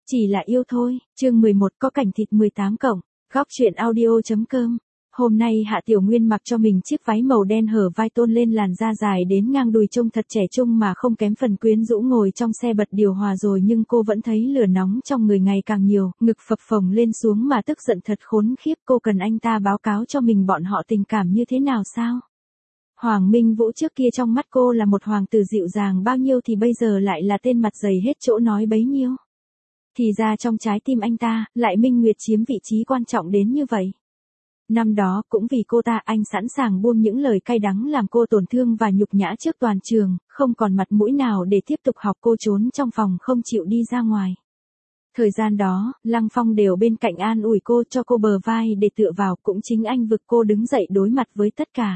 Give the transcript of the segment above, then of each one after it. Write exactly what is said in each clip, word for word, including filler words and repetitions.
Chỉ là yêu thôi, chương mười một có cảnh thịt mười tám cộng, góc truyện audio.com. Hôm nay Hạ Tiểu Nguyên mặc cho mình chiếc váy màu đen hở vai tôn lên làn da dài đến ngang đùi trông thật trẻ trung mà không kém phần quyến rũ, ngồi trong xe bật điều hòa rồi nhưng cô vẫn thấy lửa nóng trong người ngày càng nhiều, ngực phập phồng lên xuống mà tức giận thật khốn khiếp. Cô cần anh ta báo cáo cho mình bọn họ tình cảm như thế nào sao? Hoàng Minh Vũ trước kia trong mắt cô là một hoàng tử dịu dàng bao nhiêu thì bây giờ lại là tên mặt dày hết chỗ nói bấy nhiêu. Thì ra trong trái tim anh ta, lại Minh Nguyệt chiếm vị trí quan trọng đến như vậy. Năm đó, cũng vì cô ta anh sẵn sàng buông những lời cay đắng làm cô tổn thương và nhục nhã trước toàn trường, không còn mặt mũi nào để tiếp tục học. Cô trốn trong phòng không chịu đi ra ngoài. Thời gian đó, Lăng Phong đều bên cạnh an ủi cô, cho cô bờ vai để tựa vào, cũng chính anh vực cô đứng dậy đối mặt với tất cả.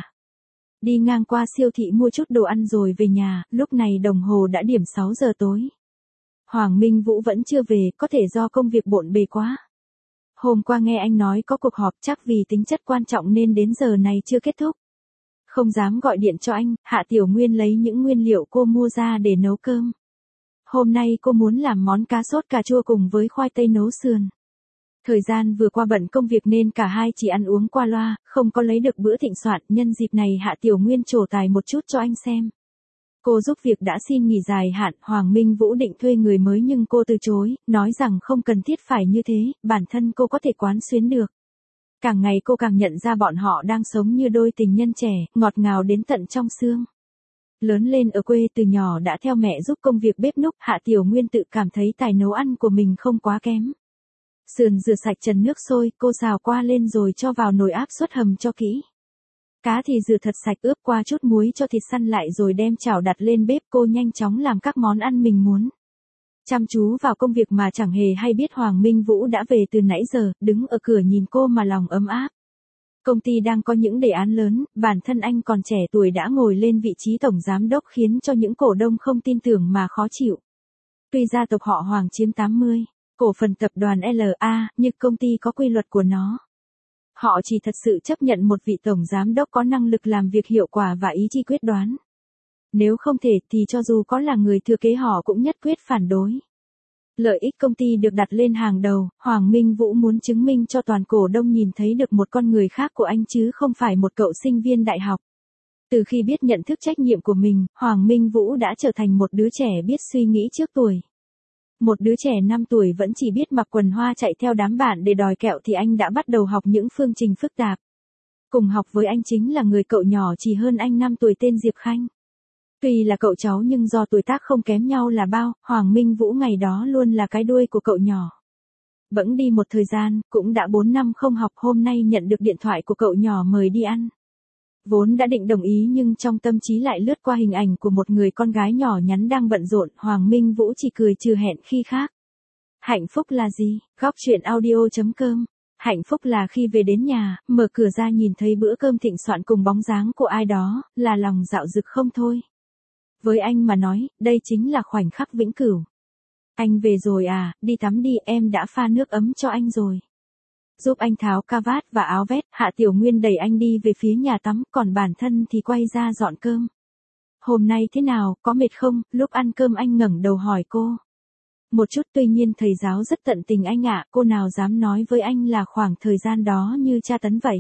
Đi ngang qua siêu thị mua chút đồ ăn rồi về nhà, lúc này đồng hồ đã điểm sáu giờ tối. Hoàng Minh Vũ vẫn chưa về, có thể do công việc bộn bề quá. Hôm qua nghe anh nói có cuộc họp, chắc vì tính chất quan trọng nên đến giờ này chưa kết thúc. Không dám gọi điện cho anh, Hạ Tiểu Nguyên lấy những nguyên liệu cô mua ra để nấu cơm. Hôm nay cô muốn làm món cá sốt cà chua cùng với khoai tây nấu sườn. Thời gian vừa qua bận công việc nên cả hai chỉ ăn uống qua loa, không có lấy được bữa thịnh soạn. Nhân dịp này Hạ Tiểu Nguyên trổ tài một chút cho anh xem. Cô giúp việc đã xin nghỉ dài hạn, Hoàng Minh Vũ định thuê người mới nhưng cô từ chối, nói rằng không cần thiết phải như thế, bản thân cô có thể quán xuyến được. Càng ngày cô càng nhận ra bọn họ đang sống như đôi tình nhân trẻ, ngọt ngào đến tận trong xương. Lớn lên ở quê từ nhỏ đã theo mẹ giúp công việc bếp núc, Hạ Tiểu Nguyên tự cảm thấy tài nấu ăn của mình không quá kém. Sườn rửa sạch trần nước sôi, cô xào qua lên rồi cho vào nồi áp suất hầm cho kỹ. Cá thì rửa thật sạch, ướp qua chút muối cho thịt săn lại rồi đem chảo đặt lên bếp. Cô nhanh chóng làm các món ăn mình muốn. Chăm chú vào công việc mà chẳng hề hay biết Hoàng Minh Vũ đã về từ nãy giờ, đứng ở cửa nhìn cô mà lòng ấm áp. Công ty đang có những đề án lớn, bản thân anh còn trẻ tuổi đã ngồi lên vị trí tổng giám đốc khiến cho những cổ đông không tin tưởng mà khó chịu. Tuy gia tộc họ Hoàng chiếm tám mươi, cổ phần tập đoàn lờ a, nhưng công ty có quy luật của nó. Họ chỉ thật sự chấp nhận một vị tổng giám đốc có năng lực làm việc hiệu quả và ý chí quyết đoán. Nếu không thể thì cho dù có là người thừa kế họ cũng nhất quyết phản đối. Lợi ích công ty được đặt lên hàng đầu, Hoàng Minh Vũ muốn chứng minh cho toàn cổ đông nhìn thấy được một con người khác của anh chứ không phải một cậu sinh viên đại học. Từ khi biết nhận thức trách nhiệm của mình, Hoàng Minh Vũ đã trở thành một đứa trẻ biết suy nghĩ trước tuổi. Một đứa trẻ năm tuổi vẫn chỉ biết mặc quần hoa chạy theo đám bạn để đòi kẹo thì anh đã bắt đầu học những phương trình phức tạp. Cùng học với anh chính là người cậu nhỏ chỉ hơn anh năm tuổi tên Diệp Khanh. Tuy là cậu cháu nhưng do tuổi tác không kém nhau là bao, Hoàng Minh Vũ ngày đó luôn là cái đuôi của cậu nhỏ. Bẵng đi một thời gian, cũng đã bốn năm không học, hôm nay nhận được điện thoại của cậu nhỏ mời đi ăn. Vốn đã định đồng ý nhưng trong tâm trí lại lướt qua hình ảnh của một người con gái nhỏ nhắn đang bận rộn, Hoàng Minh Vũ chỉ cười trừ hẹn khi khác. Hạnh phúc là gì? Góc truyện audio.com. Hạnh phúc là khi về đến nhà, mở cửa ra nhìn thấy bữa cơm thịnh soạn cùng bóng dáng của ai đó, là lòng dạo dực không thôi. Với anh mà nói, đây chính là khoảnh khắc vĩnh cửu. Anh về rồi à, đi tắm đi, em đã pha nước ấm cho anh rồi. Giúp anh tháo cà vạt và áo vest, Hạ Tiểu Nguyên đẩy anh đi về phía nhà tắm, còn bản thân thì quay ra dọn cơm. Hôm nay thế nào, có mệt không? Lúc ăn cơm anh ngẩng đầu hỏi cô. Một chút, tuy nhiên thầy giáo rất tận tình anh ạ, cô nào dám nói với anh là khoảng thời gian đó như tra tấn vậy.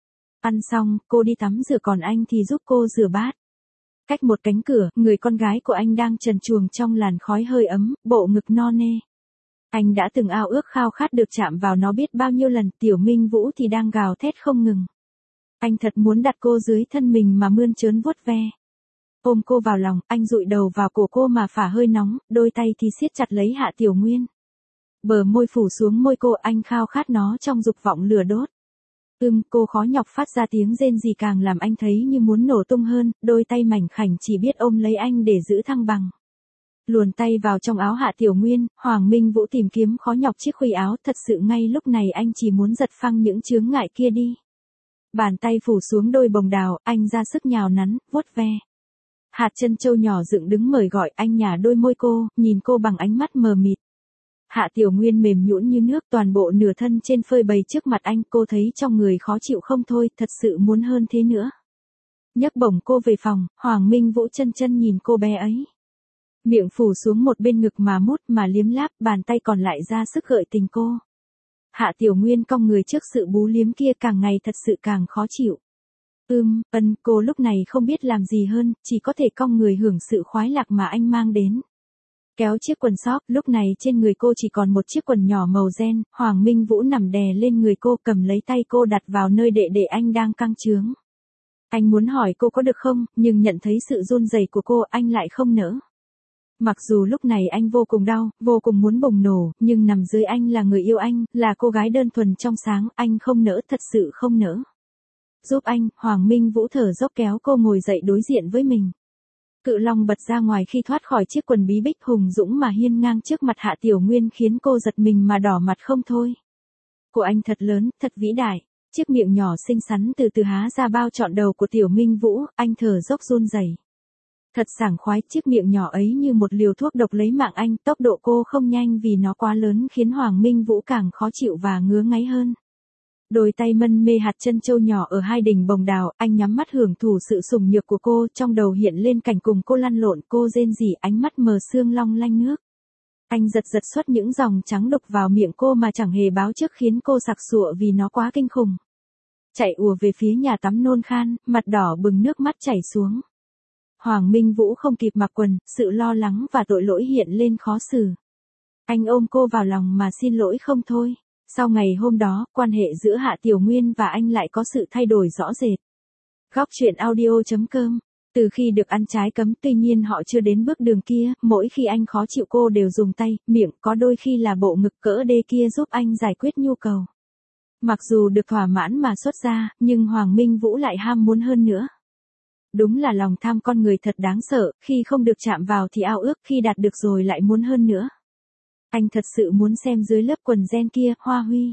Ăn xong, cô đi tắm rửa còn anh thì giúp cô rửa bát. Cách một cánh cửa, người con gái của anh đang trần truồng trong làn khói hơi ấm, bộ ngực no nê. Anh đã từng ao ước khao khát được chạm vào nó biết bao nhiêu lần, Tiểu Minh Vũ thì đang gào thét không ngừng. Anh thật muốn đặt cô dưới thân mình mà mơn trớn vuốt ve. Ôm cô vào lòng, anh dụi đầu vào cổ cô mà phả hơi nóng, đôi tay thì siết chặt lấy Hạ Tiểu Nguyên. Bờ môi phủ xuống môi cô, anh khao khát nó trong dục vọng lửa đốt. Ưm, cô khó nhọc phát ra tiếng rên rỉ càng làm anh thấy như muốn nổ tung hơn, đôi tay mảnh khảnh chỉ biết ôm lấy anh để giữ thăng bằng. Luồn tay vào trong áo Hạ Tiểu Nguyên, Hoàng Minh Vũ tìm kiếm khó nhọc chiếc khuy áo, thật sự ngay lúc này anh chỉ muốn giật phăng những chướng ngại kia đi. Bàn tay phủ xuống đôi bồng đào, anh ra sức nhào nắn, vuốt ve. Hạt chân châu nhỏ dựng đứng mời gọi, anh nhả đôi môi cô, nhìn cô bằng ánh mắt mờ mịt. Hạ Tiểu Nguyên mềm nhũn như nước, toàn bộ nửa thân trên phơi bày trước mặt anh, cô thấy trong người khó chịu không thôi, thật sự muốn hơn thế nữa. Nhấc bổng cô về phòng, Hoàng Minh Vũ chân chân nhìn cô bé ấy. Miệng phủ xuống một bên ngực mà mút mà liếm láp, bàn tay còn lại ra sức gợi tình cô. Hạ Tiểu Nguyên cong người trước sự bú liếm kia, càng ngày thật sự càng khó chịu. Ưm, ân, cô lúc này không biết làm gì hơn, chỉ có thể cong người hưởng sự khoái lạc mà anh mang đến. Kéo chiếc quần sóc, lúc này trên người cô chỉ còn một chiếc quần nhỏ màu ren, Hoàng Minh Vũ nằm đè lên người cô, cầm lấy tay cô đặt vào nơi đệ đệ anh đang căng trướng. Anh muốn hỏi cô có được không, nhưng nhận thấy sự run rẩy của cô, anh lại không nỡ. Mặc dù lúc này anh vô cùng đau, vô cùng muốn bùng nổ, nhưng nằm dưới anh là người yêu anh, là cô gái đơn thuần trong sáng, anh không nỡ, thật sự không nỡ. Giúp anh, Hoàng Minh Vũ thở dốc kéo cô ngồi dậy đối diện với mình. Cự long bật ra ngoài khi thoát khỏi chiếc quần bí bích hùng dũng mà hiên ngang trước mặt Hạ Tiểu Nguyên, khiến cô giật mình mà đỏ mặt không thôi. Của anh thật lớn, thật vĩ đại. Chiếc miệng nhỏ xinh xắn từ từ há ra bao trọn đầu của Tiểu Minh Vũ, anh thở dốc run rẩy. Thật sảng khoái, chiếc miệng nhỏ ấy như một liều thuốc độc lấy mạng anh, tốc độ cô không nhanh vì nó quá lớn khiến Hoàng Minh Vũ càng khó chịu và ngứa ngáy hơn. Đôi tay mân mê hạt chân châu nhỏ ở hai đỉnh bồng đào, anh nhắm mắt hưởng thụ sự sủng nhược của cô, trong đầu hiện lên cảnh cùng cô lăn lộn, cô rên rỉ, ánh mắt mờ sương long lanh nước. Anh giật giật xuất những dòng trắng đục vào miệng cô mà chẳng hề báo trước, khiến cô sặc sụa vì nó quá kinh khủng. Chạy ùa về phía nhà tắm nôn khan, mặt đỏ bừng nước mắt chảy xuống. Hoàng Minh Vũ không kịp mặc quần, sự lo lắng và tội lỗi hiện lên khó xử. Anh ôm cô vào lòng mà xin lỗi không thôi. Sau ngày hôm đó, quan hệ giữa Hạ Tiểu Nguyên và anh lại có sự thay đổi rõ rệt. Góc truyện audio chấm com. Từ khi được ăn trái cấm, tuy nhiên họ chưa đến bước đường kia, mỗi khi anh khó chịu cô đều dùng tay, miệng, có đôi khi là bộ ngực cỡ đê kia giúp anh giải quyết nhu cầu. Mặc dù được thỏa mãn mà xuất ra, nhưng Hoàng Minh Vũ lại ham muốn hơn nữa. Đúng là lòng tham con người thật đáng sợ, khi không được chạm vào thì ao ước, khi đạt được rồi lại muốn hơn nữa. Anh thật sự muốn xem dưới lớp quần ren kia, Hoa Huy.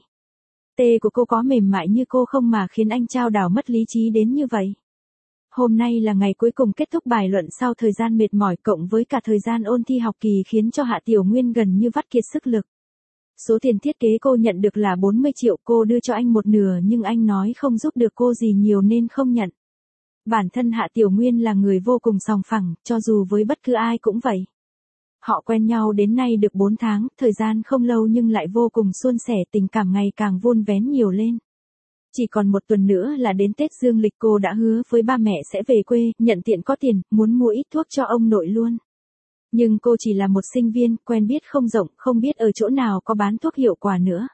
Tê của cô có mềm mại như cô không mà khiến anh chao đảo mất lý trí đến như vậy. Hôm nay là ngày cuối cùng kết thúc bài luận sau thời gian mệt mỏi cộng với cả thời gian ôn thi học kỳ khiến cho Hạ Tiểu Nguyên gần như vắt kiệt sức lực. Số tiền thiết kế cô nhận được là bốn mươi triệu, cô đưa cho anh một nửa nhưng anh nói không giúp được cô gì nhiều nên không nhận. Bản thân Hạ Tiểu Nguyên là người vô cùng sòng phẳng, cho dù với bất cứ ai cũng vậy. Họ quen nhau đến nay được bốn tháng, thời gian không lâu nhưng lại vô cùng suôn sẻ, tình cảm ngày càng vun vén nhiều lên. Chỉ còn một tuần nữa là đến Tết Dương lịch, cô đã hứa với ba mẹ sẽ về quê, nhận tiện có tiền, muốn mua ít thuốc cho ông nội luôn. Nhưng cô chỉ là một sinh viên, quen biết không rộng, không biết ở chỗ nào có bán thuốc hiệu quả nữa.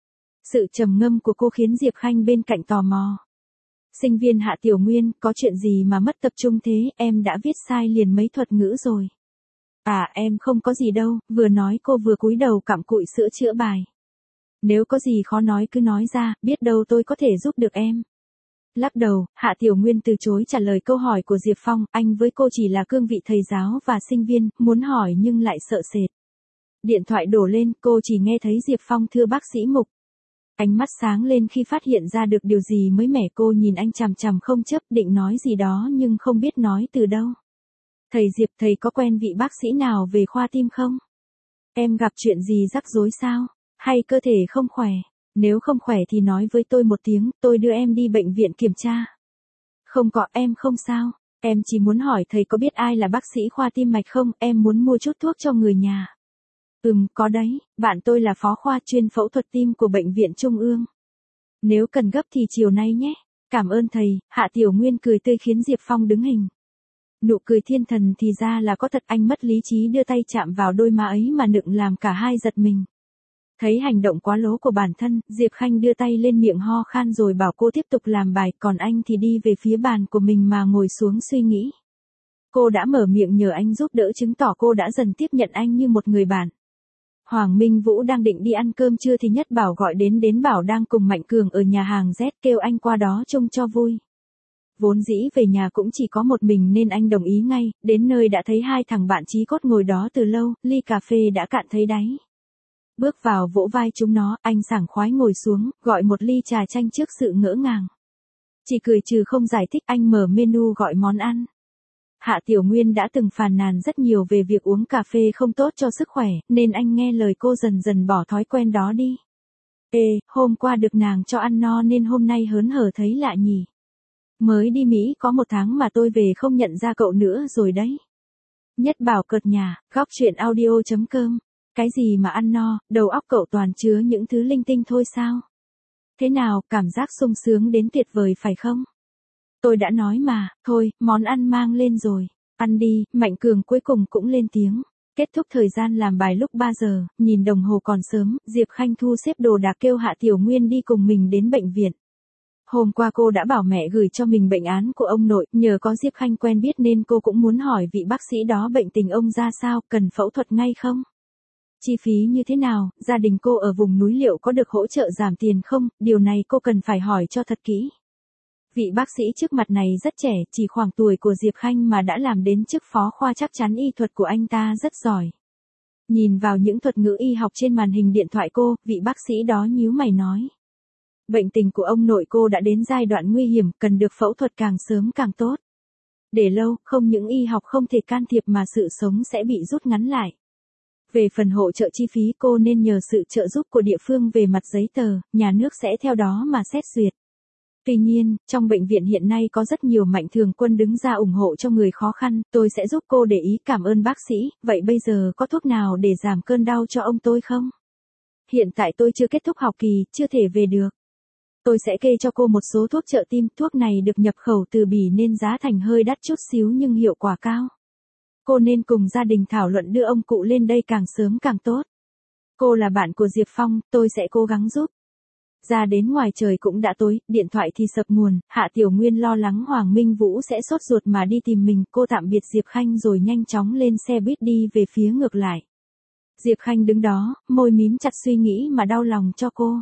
Sự trầm ngâm của cô khiến Diệp Khanh bên cạnh tò mò. Sinh viên Hạ Tiểu Nguyên, có chuyện gì mà mất tập trung thế, em đã viết sai liền mấy thuật ngữ rồi. À em không có gì đâu, vừa nói cô vừa cúi đầu cặm cụi sữa chữa bài. Nếu có gì khó nói cứ nói ra, biết đâu tôi có thể giúp được em. Lắc đầu, Hạ Tiểu Nguyên từ chối trả lời câu hỏi của Diệp Phong, anh với cô chỉ là cương vị thầy giáo và sinh viên, muốn hỏi nhưng lại sợ sệt. Điện thoại đổ lên, cô chỉ nghe thấy Diệp Phong thưa bác sĩ Mục. Ánh mắt sáng lên khi phát hiện ra được điều gì mới mẻ, cô nhìn anh chằm chằm không chớp, định nói gì đó nhưng không biết nói từ đâu. Thầy Diệp, thầy có quen vị bác sĩ nào về khoa tim không? Em gặp chuyện gì rắc rối sao? Hay cơ thể không khỏe? Nếu không khỏe thì nói với tôi một tiếng, tôi đưa em đi bệnh viện kiểm tra. Không có, em không sao. Em chỉ muốn hỏi thầy có biết ai là bác sĩ khoa tim mạch không, em muốn mua chút thuốc cho người nhà. Ừm, có đấy, bạn tôi là phó khoa chuyên phẫu thuật tim của bệnh viện Trung ương. Nếu cần gấp thì chiều nay nhé. Cảm ơn thầy. Hạ Tiểu Nguyên cười tươi khiến Diệp Phong đứng hình. Nụ cười thiên thần thì ra là có thật, anh mất lý trí đưa tay chạm vào đôi má ấy mà nựng làm cả hai giật mình. Thấy hành động quá lố của bản thân, Diệp Khanh đưa tay lên miệng ho khan rồi bảo cô tiếp tục làm bài, còn anh thì đi về phía bàn của mình mà ngồi xuống suy nghĩ. Cô đã mở miệng nhờ anh giúp đỡ chứng tỏ cô đã dần tiếp nhận anh như một người bạn. Hoàng Minh Vũ đang định đi ăn cơm trưa thì Nhất Bảo gọi đến đến bảo đang cùng Mạnh Cường ở nhà hàng Z, kêu anh qua đó trông cho vui. Vốn dĩ về nhà cũng chỉ có một mình nên anh đồng ý ngay, đến nơi đã thấy hai thằng bạn chí cốt ngồi đó từ lâu, ly cà phê đã cạn thấy đáy. Bước vào vỗ vai chúng nó, anh sảng khoái ngồi xuống, gọi một ly trà chanh trước sự ngỡ ngàng. Chỉ cười trừ không giải thích, anh mở menu gọi món ăn. Hạ Tiểu Nguyên đã từng phàn nàn rất nhiều về việc uống cà phê không tốt cho sức khỏe, nên anh nghe lời cô dần dần bỏ thói quen đó đi. Ê, hôm qua được nàng cho ăn no nên hôm nay hớn hở thấy lạ nhỉ. Mới đi Mỹ có một tháng mà tôi về không nhận ra cậu nữa rồi đấy. Nhất Bảo cợt nhà, góc chuyện audio.com. Cái gì mà ăn no, đầu óc cậu toàn chứa những thứ linh tinh thôi sao? Thế nào, cảm giác sung sướng đến tuyệt vời phải không? Tôi đã nói mà, thôi, món ăn mang lên rồi. Ăn đi, Mạnh Cường cuối cùng cũng lên tiếng. Kết thúc thời gian làm bài lúc ba giờ, nhìn đồng hồ còn sớm, Diệp Khanh thu xếp đồ đạc kêu Hạ Tiểu Nguyên đi cùng mình đến bệnh viện. Hôm qua cô đã bảo mẹ gửi cho mình bệnh án của ông nội, nhờ có Diệp Khanh quen biết nên cô cũng muốn hỏi vị bác sĩ đó bệnh tình ông ra sao, cần phẫu thuật ngay không? Chi phí như thế nào, gia đình cô ở vùng núi liệu có được hỗ trợ giảm tiền không, điều này cô cần phải hỏi cho thật kỹ. Vị bác sĩ trước mặt này rất trẻ, chỉ khoảng tuổi của Diệp Khanh mà đã làm đến chức phó khoa, chắc chắn y thuật của anh ta rất giỏi. Nhìn vào những thuật ngữ y học trên màn hình điện thoại cô, vị bác sĩ đó nhíu mày nói. Bệnh tình của ông nội cô đã đến giai đoạn nguy hiểm, cần được phẫu thuật càng sớm càng tốt. Để lâu, không những y học không thể can thiệp mà sự sống sẽ bị rút ngắn lại. Về phần hỗ trợ chi phí cô nên nhờ sự trợ giúp của địa phương về mặt giấy tờ, nhà nước sẽ theo đó mà xét duyệt. Tuy nhiên, trong bệnh viện hiện nay có rất nhiều mạnh thường quân đứng ra ủng hộ cho người khó khăn, tôi sẽ giúp cô để ý. Cảm ơn bác sĩ, vậy bây giờ có thuốc nào để giảm cơn đau cho ông tôi không? Hiện tại tôi chưa kết thúc học kỳ, chưa thể về được. Tôi sẽ kê cho cô một số thuốc trợ tim, thuốc này được nhập khẩu từ Bỉ nên giá thành hơi đắt chút xíu nhưng hiệu quả cao. Cô nên cùng gia đình thảo luận đưa ông cụ lên đây càng sớm càng tốt. Cô là bạn của Diệp Phong, tôi sẽ cố gắng giúp. Ra đến ngoài trời cũng đã tối, điện thoại thì sập nguồn, Hạ Tiểu Nguyên lo lắng Hoàng Minh Vũ sẽ sốt ruột mà đi tìm mình, cô tạm biệt Diệp Khanh rồi nhanh chóng lên xe buýt đi về phía ngược lại. Diệp Khanh đứng đó, môi mím chặt suy nghĩ mà đau lòng cho cô.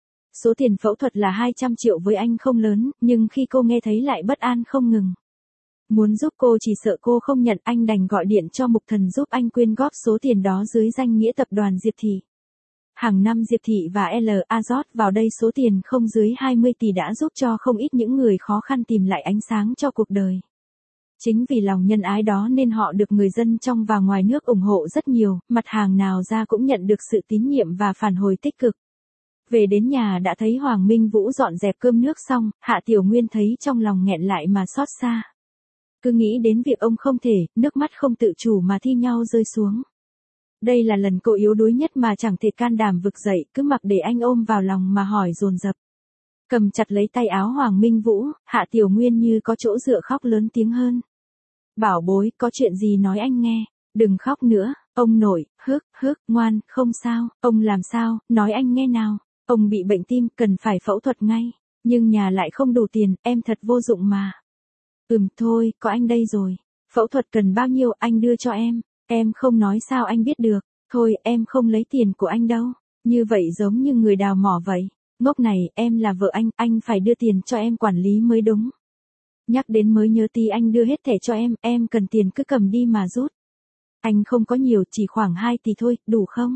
Số tiền phẫu thuật là hai trăm triệu với anh không lớn, nhưng khi cô nghe thấy lại bất an không ngừng. Muốn giúp cô chỉ sợ cô không nhận, anh đành gọi điện cho Mục Thần giúp anh quyên góp số tiền đó dưới danh nghĩa tập đoàn Diệp Thị. Hàng năm Diệp Thị và lờ a rót vào đây số tiền không dưới hai mươi tỷ đã giúp cho không ít những người khó khăn tìm lại ánh sáng cho cuộc đời. Chính vì lòng nhân ái đó nên họ được người dân trong và ngoài nước ủng hộ rất nhiều, mặt hàng nào ra cũng nhận được sự tín nhiệm và phản hồi tích cực. Về đến nhà đã thấy Hoàng Minh Vũ dọn dẹp cơm nước xong, Hạ Tiểu Nguyên thấy trong lòng nghẹn lại mà xót xa. Cứ nghĩ đến việc ông không thể, nước mắt không tự chủ mà thi nhau rơi xuống. Đây là lần cô yếu đuối nhất mà chẳng thể can đảm vực dậy, cứ mặc để anh ôm vào lòng mà hỏi dồn dập. Cầm chặt lấy tay áo Hoàng Minh Vũ, Hạ Tiểu Nguyên như có chỗ dựa khóc lớn tiếng hơn. Bảo bối, có chuyện gì nói anh nghe, đừng khóc nữa, ông nội, hước, hước, ngoan, không sao, ông làm sao, nói anh nghe nào, ông bị bệnh tim, cần phải phẫu thuật ngay, nhưng nhà lại không đủ tiền, em thật vô dụng mà. Ừm, thôi, có anh đây rồi, phẫu thuật cần bao nhiêu anh đưa cho em. Em không nói sao anh biết được, thôi em không lấy tiền của anh đâu, như vậy giống như người đào mỏ vậy, ngốc này, em là vợ anh, anh phải đưa tiền cho em quản lý mới đúng. Nhắc đến mới nhớ tí anh đưa hết thẻ cho em, em cần tiền cứ cầm đi mà rút. Anh không có nhiều, chỉ khoảng hai tỷ thôi, đủ không?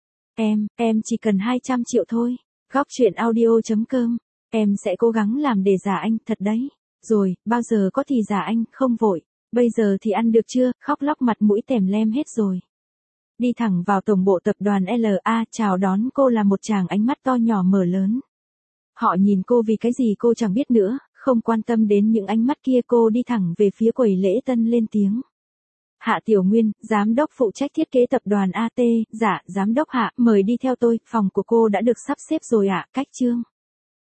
Em, em chỉ cần hai trăm triệu thôi, góc chuyện audio.com, em sẽ cố gắng làm để giả anh, thật đấy, rồi, bao giờ có thì giả anh, không vội. Bây giờ thì ăn được chưa, khóc lóc mặt mũi tèm lem hết rồi. Đi thẳng vào tổng bộ tập đoàn lờ a, chào đón cô là một chàng ánh mắt to nhỏ mở lớn. Họ nhìn cô vì cái gì cô chẳng biết nữa, không quan tâm đến những ánh mắt kia, cô đi thẳng về phía quầy lễ tân lên tiếng. Hạ Tiểu Nguyên, giám đốc phụ trách thiết kế tập đoàn a tê, dạ, giám đốc Hạ, mời đi theo tôi, phòng của cô đã được sắp xếp rồi ạ, cách chương.